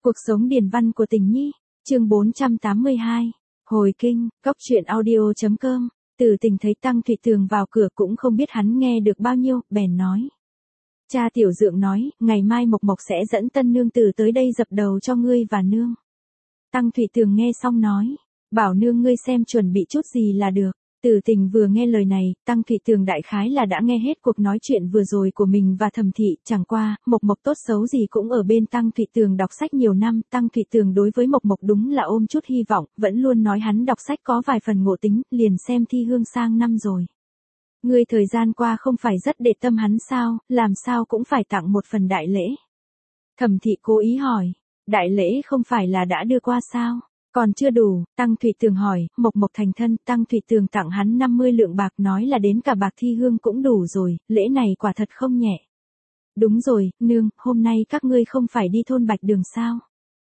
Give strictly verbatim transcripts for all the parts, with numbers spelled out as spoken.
Cuộc sống điền văn của Tình Nhi, chương bốn trăm tám mươi hai, hồi kinh, góc truyện audio chấm com. Từ Tình thấy Tăng Thụy Tường vào cửa cũng không biết hắn nghe được bao nhiêu, bèn nói. Cha tiểu dượng nói, ngày mai Mộc Mộc sẽ dẫn tân nương tử tới đây dập đầu cho ngươi và nương. Tăng Thụy Tường nghe xong nói, bảo nương ngươi xem chuẩn bị chút gì là được. Từ Tình vừa nghe lời này, Tăng Thụy Tường đại khái là đã nghe hết cuộc nói chuyện vừa rồi của mình và Thẩm Thị, chẳng qua, Mộc Mộc tốt xấu gì cũng ở bên Tăng Thụy Tường đọc sách nhiều năm, Tăng Thụy Tường đối với Mộc Mộc đúng là ôm chút hy vọng, vẫn luôn nói hắn đọc sách có vài phần ngộ tính, liền xem thi hương sang năm rồi. Ngươi thời gian qua không phải rất để tâm hắn sao, làm sao cũng phải tặng một phần đại lễ. Thẩm Thị cố ý hỏi, đại lễ không phải là đã đưa qua sao? Còn chưa đủ, Tăng Thụy Tường hỏi, Mộc Mộc thành thân, Tăng Thụy Tường tặng hắn năm mươi lượng bạc nói là đến cả bạc thi hương cũng đủ rồi, lễ này quả thật không nhẹ. Đúng rồi, nương, hôm nay các ngươi không phải đi thôn Bạch Đường sao?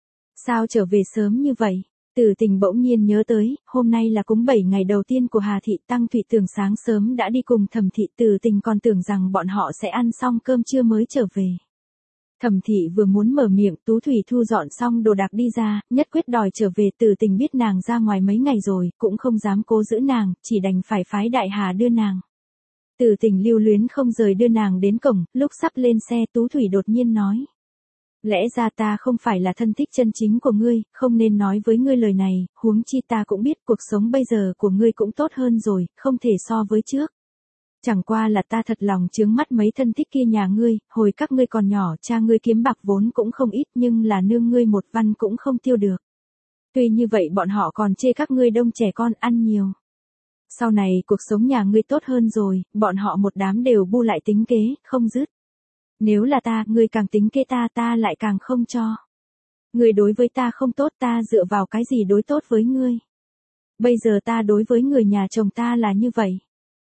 Sao trở về sớm như vậy? Từ Tình bỗng nhiên nhớ tới, hôm nay là cúng bảy ngày đầu tiên của Hà Thị, Tăng Thụy Tường sáng sớm đã đi cùng Thẩm Thị, Từ Tình còn tưởng rằng bọn họ sẽ ăn xong cơm trưa mới trở về. Thẩm Thị vừa muốn mở miệng, Tú Thủy thu dọn xong đồ đạc đi ra, nhất quyết đòi trở về. Từ Tình biết nàng ra ngoài mấy ngày rồi, cũng không dám cố giữ nàng, chỉ đành phải phái Đại Hà đưa nàng. Từ Tình lưu luyến không rời đưa nàng đến cổng, lúc sắp lên xe Tú Thủy đột nhiên nói. Lẽ ra ta không phải là thân thích chân chính của ngươi, không nên nói với ngươi lời này, huống chi ta cũng biết cuộc sống bây giờ của ngươi cũng tốt hơn rồi, không thể so với trước. Chẳng qua là ta thật lòng chướng mắt mấy thân thích kia nhà ngươi, hồi các ngươi còn nhỏ cha ngươi kiếm bạc vốn cũng không ít nhưng là nương ngươi một văn cũng không tiêu được. Tuy như vậy bọn họ còn chê các ngươi đông trẻ con ăn nhiều. Sau này cuộc sống nhà ngươi tốt hơn rồi, bọn họ một đám đều bu lại tính kế, không dứt. Nếu là ta, ngươi càng tính kế ta ta lại càng không cho. Ngươi đối với ta không tốt ta dựa vào cái gì đối tốt với ngươi. Bây giờ ta đối với người nhà chồng ta là như vậy.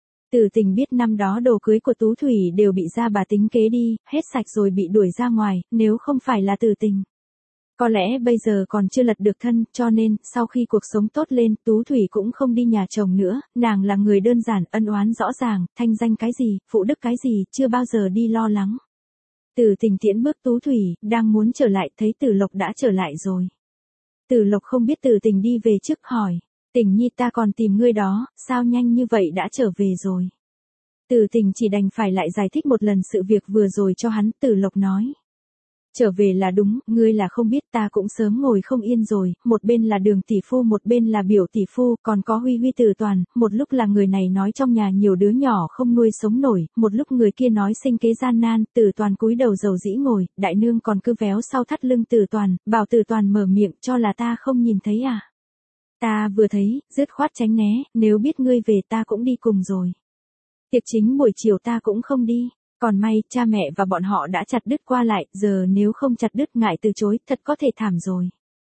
Từ Tình biết năm đó đồ cưới của Tú Thủy đều bị gia bà tính kế đi, hết sạch rồi bị đuổi ra ngoài, nếu không phải là Từ Tình. Có lẽ bây giờ còn chưa lật được thân, cho nên, sau khi cuộc sống tốt lên, Tú Thủy cũng không đi nhà chồng nữa, nàng là người đơn giản, ân oán rõ ràng, thanh danh cái gì, phụ đức cái gì, chưa bao giờ đi lo lắng. Từ Tình tiễn bước Tú Thủy, đang muốn trở lại, thấy Từ Lộc đã trở lại rồi. Từ Lộc không biết Từ Tình đi về trước hỏi. Tình Nhi ta còn tìm ngươi đó, sao nhanh như vậy đã trở về rồi. Từ Tình chỉ đành phải lại giải thích một lần sự việc vừa rồi cho hắn. Từ Lộc nói. Trở về là đúng, ngươi là không biết ta cũng sớm ngồi không yên rồi, một bên là Đường tỷ phu một bên là Biểu tỷ phu, còn có Huy Huy Từ Toàn, một lúc là người này nói trong nhà nhiều đứa nhỏ không nuôi sống nổi, một lúc người kia nói sinh kế gian nan, Từ Toàn cúi đầu dầu dĩ ngồi, đại nương còn cứ véo sau thắt lưng Từ Toàn, bảo Từ Toàn mở miệng cho là ta không nhìn thấy à. Ta vừa thấy, dứt khoát tránh né, nếu biết ngươi về ta cũng đi cùng rồi. Tiệc chính buổi chiều ta cũng không đi, còn may, cha mẹ và bọn họ đã chặt đứt qua lại, giờ nếu không chặt đứt ngại từ chối, thật có thể thảm rồi.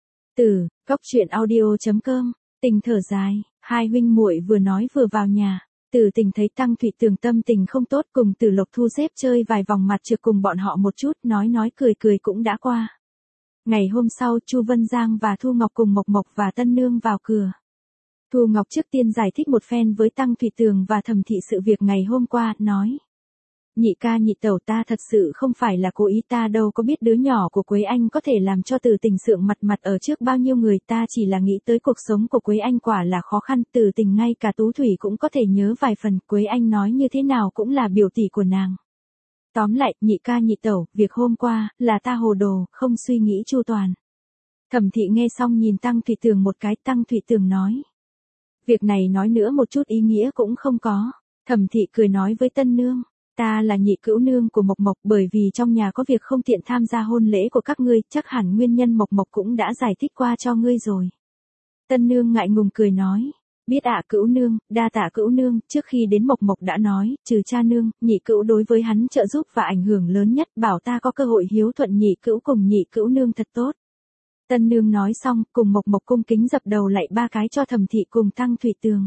Từ, góc truyện audio chấm com, Tình thở dài, hai huynh muội vừa nói vừa vào nhà. Từ Tình thấy Tăng Thụy Tường tâm tình không tốt cùng Từ Lộc thu xếp chơi vài vòng mặt trược cùng bọn họ một chút, nói nói cười cười cũng đã qua. Ngày hôm sau, Chu Vân Giang và Thu Ngọc cùng Mộc Mộc và Tân Nương vào cửa. Thu Ngọc trước tiên giải thích một phen với Tăng Thụy Tường và Thẩm Thị sự việc ngày hôm qua, nói. Nhị ca nhị tẩu ta thật sự không phải là cố ý ta đâu có biết đứa nhỏ của Quế Anh có thể làm cho Từ Tình sượng mặt mặt ở trước bao nhiêu người ta chỉ là nghĩ tới cuộc sống của Quế Anh quả là khó khăn. Từ Tình ngay cả Tú Thủy cũng có thể nhớ vài phần, Quế Anh nói như thế nào cũng là biểu tỷ của nàng. Tóm lại, nhị ca nhị tẩu, việc hôm qua, là ta hồ đồ, không suy nghĩ chu toàn. Thẩm Thị nghe xong nhìn Tăng Thụy Tường một cái, Tăng Thụy Tường nói. Việc này nói nữa một chút ý nghĩa cũng không có. Thẩm Thị cười nói với Tân Nương, ta là nhị cữu nương của Mộc Mộc bởi vì trong nhà có việc không tiện tham gia hôn lễ của các ngươi, chắc hẳn nguyên nhân Mộc Mộc cũng đã giải thích qua cho ngươi rồi. Tân Nương ngại ngùng cười nói. Biết ạ cữu nương, đa tạ cữu nương, trước khi đến Mộc Mộc đã nói, trừ cha nương, nhị cữu đối với hắn trợ giúp và ảnh hưởng lớn nhất, bảo ta có cơ hội hiếu thuận nhị cữu cùng nhị cữu nương thật tốt. Tân Nương nói xong, cùng Mộc Mộc cung kính dập đầu lạy ba cái cho Thẩm Thị cùng Tăng Thụy Tường.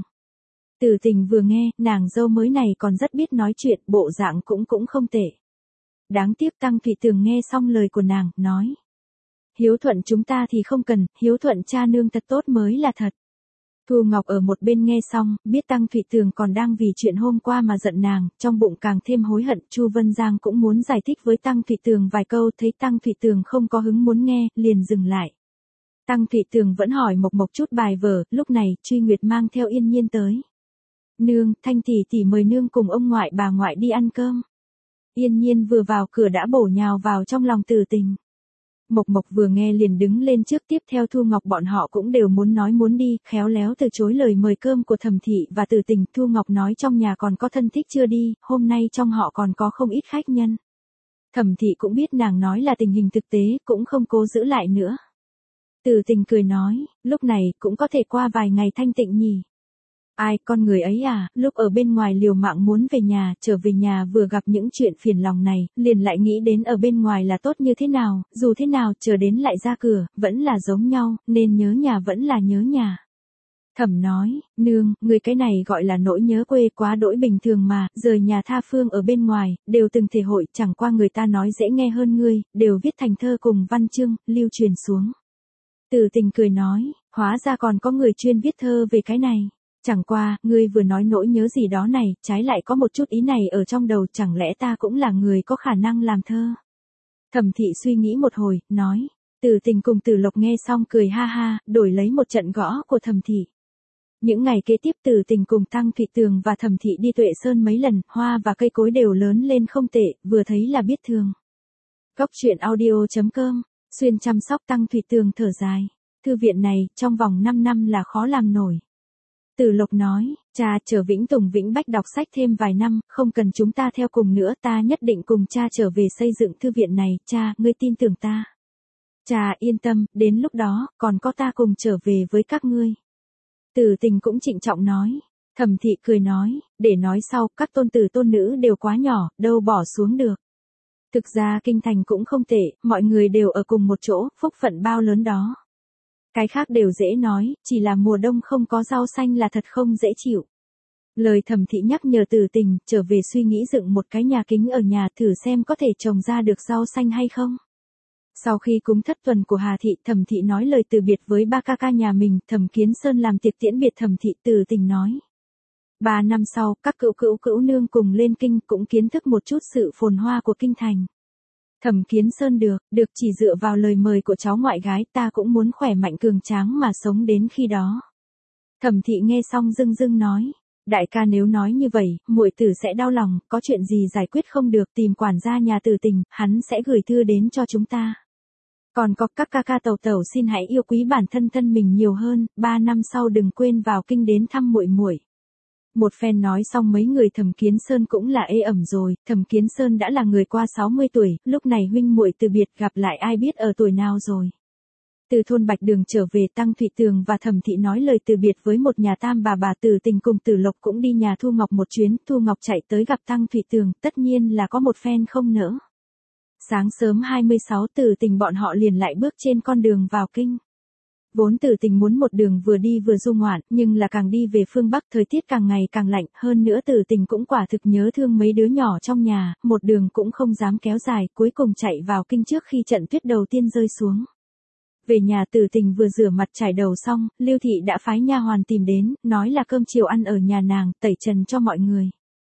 Từ Tình vừa nghe, nàng dâu mới này còn rất biết nói chuyện, bộ dạng cũng cũng không tệ. Đáng tiếc Tăng Thụy Tường nghe xong lời của nàng, nói. Hiếu thuận chúng ta thì không cần, hiếu thuận cha nương thật tốt mới là thật. Thu Ngọc ở một bên nghe xong, biết Tăng Thụy Tường còn đang vì chuyện hôm qua mà giận nàng, trong bụng càng thêm hối hận. Chu Vân Giang cũng muốn giải thích với Tăng Thụy Tường vài câu, thấy Tăng Thụy Tường không có hứng muốn nghe, liền dừng lại. Tăng Thụy Tường vẫn hỏi Mộc Mộc chút bài vở, lúc này, Truy Nguyệt mang theo Yên Nhiên tới. Nương, Thanh tỷ tỷ mời nương cùng ông ngoại bà ngoại đi ăn cơm. Yên Nhiên vừa vào cửa đã bổ nhào vào trong lòng Từ Tình. Mộc Mộc vừa nghe liền đứng lên trước, tiếp theo Thu Ngọc bọn họ cũng đều muốn nói muốn đi, khéo léo từ chối lời mời cơm của Thẩm Thị và Từ Tình. Thu Ngọc nói trong nhà còn có thân thích chưa đi, hôm nay trong họ còn có không ít khách nhân. Thẩm Thị cũng biết nàng nói là tình hình thực tế, cũng không cố giữ lại nữa. Từ Tình cười nói, lúc này cũng có thể qua vài ngày thanh tịnh nhỉ. Ai, con người ấy à, lúc ở bên ngoài liều mạng muốn về nhà, trở về nhà vừa gặp những chuyện phiền lòng này, liền lại nghĩ đến ở bên ngoài là tốt như thế nào, dù thế nào, chờ đến lại ra cửa, vẫn là giống nhau, nên nhớ nhà vẫn là nhớ nhà. Thẩm nói, nương, người cái này gọi là nỗi nhớ quê quá đỗi bình thường mà, rời nhà tha phương ở bên ngoài, đều từng thể hội, chẳng qua người ta nói dễ nghe hơn ngươi, đều viết thành thơ cùng văn chương, lưu truyền xuống. Từ Tình cười nói, hóa ra còn có người chuyên viết thơ về cái này. Chẳng qua, ngươi vừa nói nỗi nhớ gì đó này, trái lại có một chút ý này ở trong đầu, chẳng lẽ ta cũng là người có khả năng làm thơ. Thẩm Thị suy nghĩ một hồi, nói. Từ Tình cùng Từ Lộc nghe xong cười ha ha, đổi lấy một trận gõ của Thẩm Thị. Những ngày kế tiếp Từ Tình cùng Tăng Thụy Tường và Thẩm Thị đi Tuệ Sơn mấy lần, hoa và cây cối đều lớn lên không tệ, vừa thấy là biết thương. Góc truyện audio chấm com, xuyên chăm sóc Tăng Thụy Tường thở dài. Thư viện này, trong vòng năm năm là khó làm nổi. Từ Lộc nói, cha chờ Vĩnh Tùng Vĩnh Bách đọc sách thêm vài năm, không cần chúng ta theo cùng nữa, ta nhất định cùng cha trở về xây dựng thư viện này, cha, ngươi tin tưởng ta. Cha yên tâm, đến lúc đó, còn có ta cùng trở về với các ngươi. Từ Tình cũng trịnh trọng nói. Thẩm Thị cười nói, để nói sau, các tôn tử tôn nữ đều quá nhỏ, đâu bỏ xuống được. Thực ra kinh thành cũng không tệ, mọi người đều ở cùng một chỗ, phúc phận bao lớn đó. Cái khác đều dễ nói, chỉ là mùa đông không có rau xanh là thật không dễ chịu. Lời Thẩm Thị nhắc nhở Từ Tình, trở về suy nghĩ dựng một cái nhà kính ở nhà thử xem có thể trồng ra được rau xanh hay không. Sau khi cúng thất tuần của Hà Thị, Thẩm Thị nói lời từ biệt với ba ca ca nhà mình, Thẩm Kiến Sơn làm tiệc tiễn biệt Thẩm Thị. Từ Tình nói. Ba năm sau, các cữu cữu cữu nương cùng lên kinh cũng kiến thức một chút sự phồn hoa của kinh thành. Thẩm Kiến Sơn được, được chỉ dựa vào lời mời của cháu ngoại gái, ta cũng muốn khỏe mạnh cường tráng mà sống đến khi đó. Thẩm Thị nghe xong dưng dưng nói, đại ca nếu nói như vậy, muội tử sẽ đau lòng, có chuyện gì giải quyết không được tìm quản gia nhà Từ Tình, hắn sẽ gửi thư đến cho chúng ta. Còn có các ca ca tẩu tẩu xin hãy yêu quý bản thân thân mình nhiều hơn, ba năm sau đừng quên vào kinh đến thăm muội muội. Một phen nói xong mấy người Thẩm Kiến Sơn cũng là ê ẩm rồi, Thẩm Kiến Sơn đã là người qua sáu mươi tuổi, lúc này huynh muội từ biệt gặp lại ai biết ở tuổi nào rồi. Từ thôn Bạch Đường trở về, Tăng Thụy Tường và Thẩm Thị nói lời từ biệt với một nhà tam bà bà. Từ Tình cùng Từ Lộc cũng đi nhà Thu Ngọc một chuyến, Thu Ngọc chạy tới gặp Tăng Thụy Tường, tất nhiên là có một phen không nỡ. Sáng sớm hai mươi sáu Từ Tình bọn họ liền lại bước trên con đường vào kinh. Vốn Từ Tình muốn một đường vừa đi vừa du ngoạn, nhưng là càng đi về phương Bắc thời tiết càng ngày càng lạnh, hơn nữa Từ Tình cũng quả thực nhớ thương mấy đứa nhỏ trong nhà, một đường cũng không dám kéo dài, cuối cùng chạy vào kinh trước khi trận tuyết đầu tiên rơi xuống. Về nhà Từ Tình vừa rửa mặt chải đầu xong, Lưu Thị đã phái nha hoàn tìm đến, nói là cơm chiều ăn ở nhà nàng, tẩy trần cho mọi người.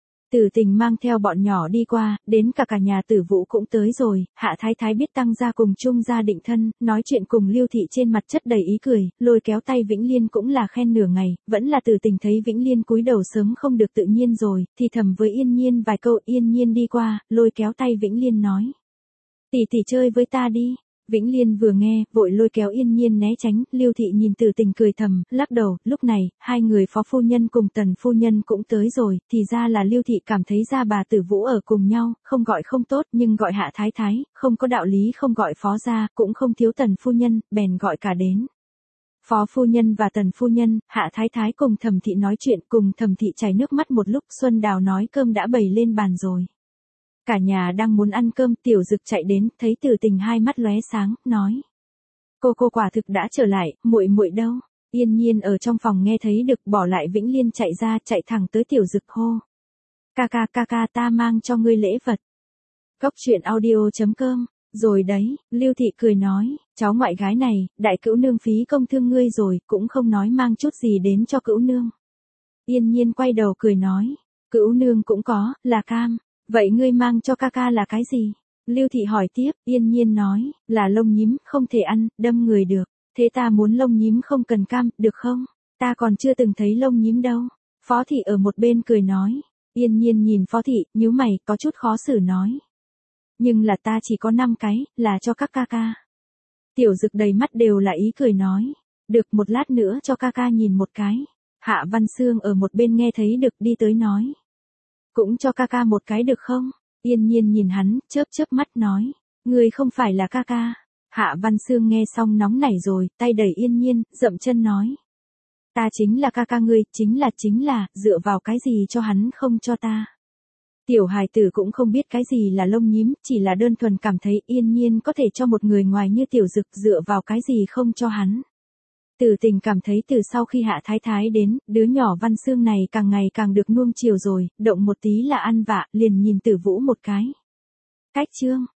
Từ Tình mang theo bọn nhỏ đi qua, đến cả cả nhà Tử Vũ cũng tới rồi, Hạ Thái Thái biết Tăng gia cùng chung gia định thân, nói chuyện cùng Lưu Thị trên mặt chất đầy ý cười, lôi kéo tay Vĩnh Liên cũng là khen nửa ngày, vẫn là Từ Tình thấy Vĩnh Liên cúi đầu sớm không được tự nhiên rồi, thì thầm với Yên Nhiên vài câu. Yên Nhiên đi qua, lôi kéo tay Vĩnh Liên nói. Tỷ tỷ chơi với ta đi. Vĩnh Liên vừa nghe, vội lôi kéo Yên Nhiên né tránh, Lưu Thị nhìn Từ Tình cười thầm, lắc đầu. Lúc này, hai người phó phu nhân cùng tần phu nhân cũng tới rồi, thì ra là Lưu Thị cảm thấy gia bà Tử Vũ ở cùng nhau, không gọi không tốt, nhưng gọi Hạ Thái Thái, không có đạo lý không gọi phó gia, cũng không thiếu tần phu nhân, bèn gọi cả đến. Phó phu nhân và tần phu nhân, Hạ Thái Thái cùng Thẩm Thị nói chuyện, cùng Thẩm Thị chảy nước mắt một lúc. Xuân Đào nói cơm đã bày lên bàn rồi. Cả nhà đang muốn ăn cơm, Tiểu Dực chạy đến, thấy Từ Tình hai mắt lóe sáng, nói: "Cô cô quả thực đã trở lại, muội muội đâu?" Yên Nhiên ở trong phòng nghe thấy được, bỏ lại Vĩnh Liên chạy ra, chạy thẳng tới Tiểu Dực hô: "Ca ca ca ca, ta mang cho ngươi lễ vật." Góc truyện audio chấm com Rồi đấy, Lưu Thị cười nói, cháu ngoại gái này, đại cữu nương phí công thương ngươi rồi, cũng không nói mang chút gì đến cho cữu nương. Yên Nhiên quay đầu cười nói, cữu nương cũng có, là cam, vậy ngươi mang cho ca ca là cái gì? Lưu Thị hỏi tiếp, Yên Nhiên nói, là lông nhím, không thể ăn, đâm người được, thế ta muốn lông nhím không cần cam, được không? Ta còn chưa từng thấy lông nhím đâu. Phó Thị ở một bên cười nói, Yên Nhiên nhìn Phó Thị, nhíu mày, có chút khó xử nói. Nhưng là ta chỉ có năm cái, là cho các ca ca. Tiểu Dực đầy mắt đều là ý cười nói, được một lát nữa cho ca ca nhìn một cái. Hạ Văn Sương ở một bên nghe thấy được đi tới nói. Cũng cho ca ca một cái được không? Yên Nhiên nhìn hắn, chớp chớp mắt nói, ngươi không phải là ca ca. Hạ Văn Sương nghe xong nóng nảy rồi, tay đẩy Yên Nhiên, dậm chân nói. Ta chính là ca ca ngươi, chính là chính là, dựa vào cái gì cho hắn không cho ta. Tiểu hài tử cũng không biết cái gì là lông nhím, chỉ là đơn thuần cảm thấy Yên Nhiên có thể cho một người ngoài như Tiểu Dực dựa vào cái gì không cho hắn. Tử Tình cảm thấy từ sau khi Hạ Thái Thái đến, đứa nhỏ Văn Sương này càng ngày càng được nuông chiều rồi, động một tí là ăn vạ, liền nhìn Tử Vũ một cái. Cách chương